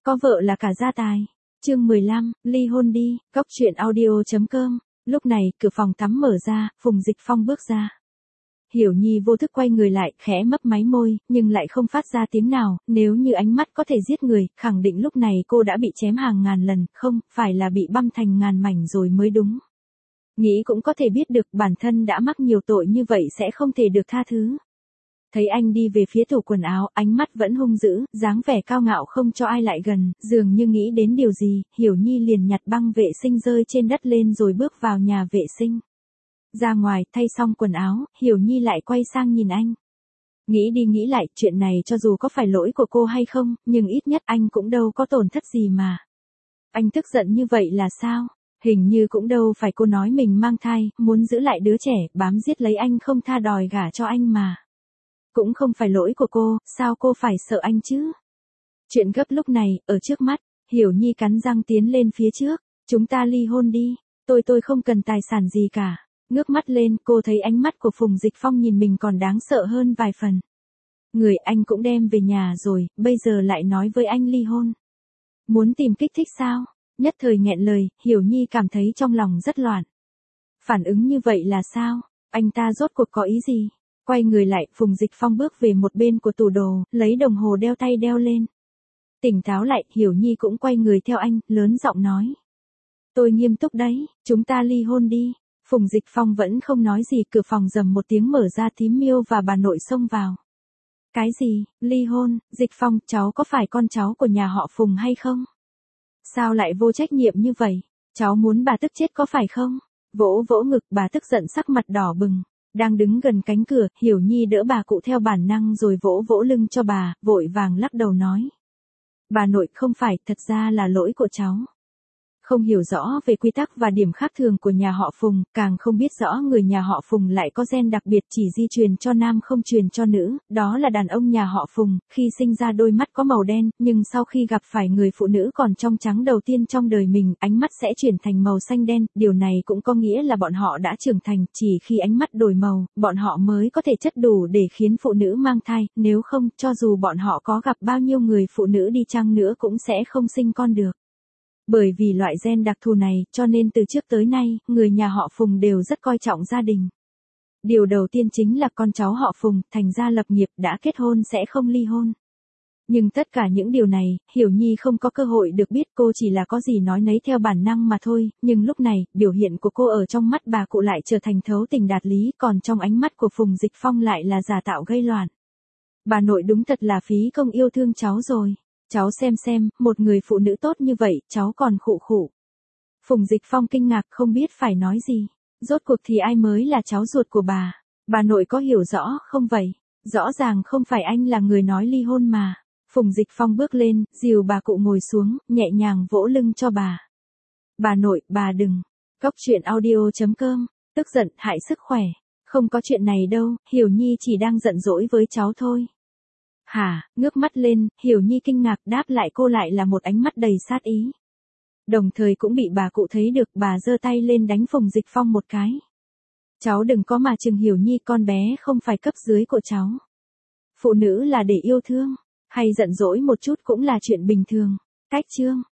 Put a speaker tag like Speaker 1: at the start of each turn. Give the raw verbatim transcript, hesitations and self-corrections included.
Speaker 1: có vợ là cả gia tài. Chương mười lăm, ly hôn đi, cốc truyện audio chấm com. Lúc này, cửa phòng tắm mở ra, Phùng Dịch Phong bước ra. Hiểu Nhi vô thức quay người lại, khẽ mấp máy môi, nhưng lại không phát ra tiếng nào, nếu như ánh mắt có thể giết người, khẳng định lúc này cô đã bị chém hàng ngàn lần, không, phải là bị băm thành ngàn mảnh rồi mới đúng. Nghĩ cũng có thể biết được bản thân đã mắc nhiều tội như vậy sẽ không thể được tha thứ. Thấy anh đi về phía tủ quần áo, ánh mắt vẫn hung dữ, dáng vẻ cao ngạo không cho ai lại gần, dường như nghĩ đến điều gì, Hiểu Nhi liền nhặt băng vệ sinh rơi trên đất lên rồi bước vào nhà vệ sinh. Ra ngoài, thay xong quần áo, Hiểu Nhi lại quay sang nhìn anh. Nghĩ đi nghĩ lại, chuyện này cho dù có phải lỗi của cô hay không, nhưng ít nhất anh cũng đâu có tổn thất gì mà. Anh tức giận như vậy là sao? Hình như cũng đâu phải cô nói mình mang thai, muốn giữ lại đứa trẻ, bám giết lấy anh không tha đòi gả cho anh mà. Cũng không phải lỗi của cô, sao cô phải sợ anh chứ? Chuyện gấp lúc này, ở trước mắt, Hiểu Nhi cắn răng tiến lên phía trước. Chúng ta ly hôn đi, tôi tôi không cần tài sản gì cả. Ngước mắt lên, cô thấy ánh mắt của Phùng Dịch Phong nhìn mình còn đáng sợ hơn vài phần. Người anh cũng đem về nhà rồi, bây giờ lại nói với anh ly hôn. Muốn tìm kích thích sao? Nhất thời nghẹn lời, Hiểu Nhi cảm thấy trong lòng rất loạn. Phản ứng như vậy là sao? Anh ta rốt cuộc có ý gì? Quay người lại, Phùng Dịch Phong bước về một bên của tủ đồ, lấy đồng hồ đeo tay đeo lên. Tỉnh táo lại, Hiểu Nhi cũng quay người theo anh, lớn giọng nói. Tôi nghiêm túc đấy, chúng ta ly hôn đi. Phùng Dịch Phong vẫn không nói gì, cửa phòng rầm một tiếng mở ra, Thím Miêu và bà nội xông vào. Cái gì, ly hôn, Dịch Phong, cháu có phải con cháu của nhà họ Phùng hay không? Sao lại vô trách nhiệm như vậy? Cháu muốn bà tức chết có phải không? Vỗ vỗ ngực, bà tức giận sắc mặt đỏ bừng. Đang đứng gần cánh cửa, Hiểu Nhi đỡ bà cụ theo bản năng rồi vỗ vỗ lưng cho bà, vội vàng lắc đầu nói. Bà nội, không phải, thật ra là lỗi của cháu. Không hiểu rõ về quy tắc và điểm khác thường của nhà họ Phùng, càng không biết rõ người nhà họ Phùng lại có gen đặc biệt chỉ di truyền cho nam không truyền cho nữ, đó là đàn ông nhà họ Phùng, khi sinh ra đôi mắt có màu đen, nhưng sau khi gặp phải người phụ nữ còn trong trắng đầu tiên trong đời mình, ánh mắt sẽ chuyển thành màu xanh đen, điều này cũng có nghĩa là bọn họ đã trưởng thành, chỉ khi ánh mắt đổi màu, bọn họ mới có thể chất đủ để khiến phụ nữ mang thai, nếu không, cho dù bọn họ có gặp bao nhiêu người phụ nữ đi chăng nữa cũng sẽ không sinh con được. Bởi vì loại gen đặc thù này, cho nên từ trước tới nay, người nhà họ Phùng đều rất coi trọng gia đình. Điều đầu tiên chính là con cháu họ Phùng, thành gia lập nghiệp, đã kết hôn sẽ không ly hôn. Nhưng tất cả những điều này, Hiểu Nhi không có cơ hội được biết, cô chỉ là có gì nói nấy theo bản năng mà thôi, nhưng lúc này, biểu hiện của cô ở trong mắt bà cụ lại trở thành thấu tình đạt lý, còn trong ánh mắt của Phùng Dịch Phong lại là giả tạo gây loạn. Bà nội đúng thật là phí công yêu thương cháu rồi. Cháu xem xem, một người phụ nữ tốt như vậy, cháu còn khụ khụ. Phùng Dịch Phong kinh ngạc không biết phải nói gì. Rốt cuộc thì ai mới là cháu ruột của bà? Bà nội có hiểu rõ không vậy? Rõ ràng không phải anh là người nói ly hôn mà. Phùng Dịch Phong bước lên, dìu bà cụ ngồi xuống, nhẹ nhàng vỗ lưng cho bà. Bà nội, bà đừng. Cốc truyện audio chấm com, tức giận, hại sức khỏe. Không có chuyện này đâu, Hiểu Nhi chỉ đang giận dỗi với cháu thôi. Hả, ngước mắt lên, Hiểu Nhi kinh ngạc đáp lại cô lại là một ánh mắt đầy sát ý. Đồng thời cũng bị bà cụ thấy được, bà giơ tay lên đánh Phùng Dịch Phong một cái. Cháu đừng có mà chừng Hiểu Nhi, con bé không phải cấp dưới của cháu. Phụ nữ là để yêu thương, hay giận dỗi một chút cũng là chuyện bình thường. Cách chương.